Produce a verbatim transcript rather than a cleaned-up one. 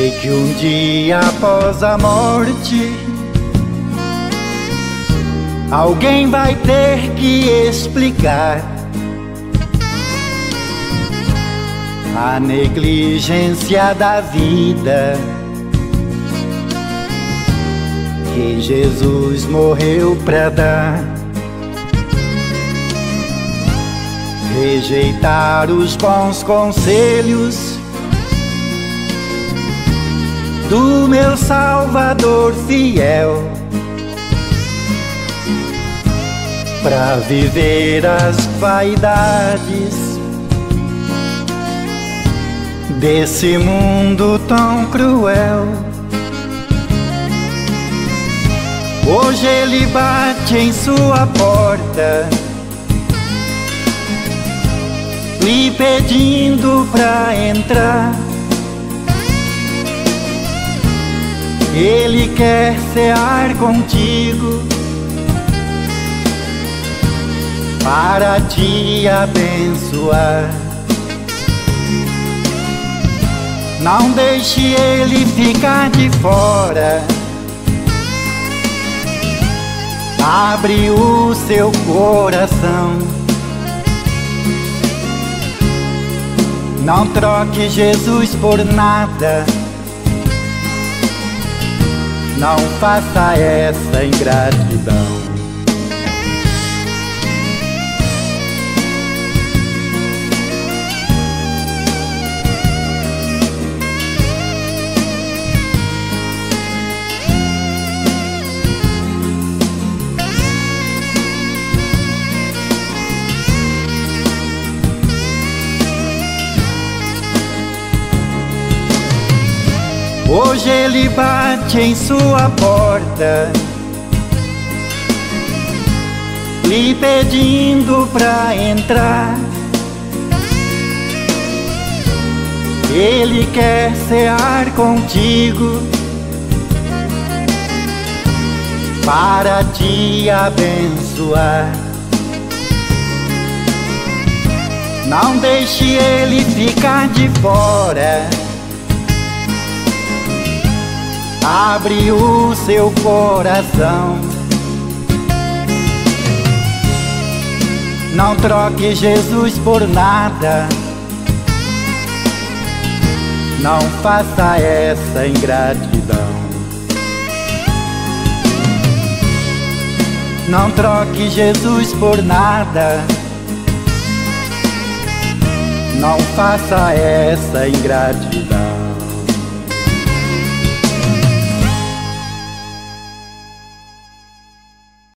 Sei que um dia após a morte alguém vai ter que explicar a negligência da vida que Jesus morreu pra dar. Rejeitar os bons conselhos do meu Salvador fiel, pra viver as vaidades desse mundo tão cruel. Hoje ele bate em sua porta, lhe pedindo pra entrar. Ele quer cear contigo para te abençoar. Não deixe ele ficar de fora. Abre o seu coração. Não troque Jesus por nada. Não faça essa ingratidão. Hoje ele bate em sua porta, lhe pedindo pra entrar. Ele quer cear contigo para te abençoar. Não deixe ele ficar de fora. Abre o seu coração. Não troque Jesus por nada. Não faça essa ingratidão. Não troque Jesus por nada. Não faça essa ingratidão.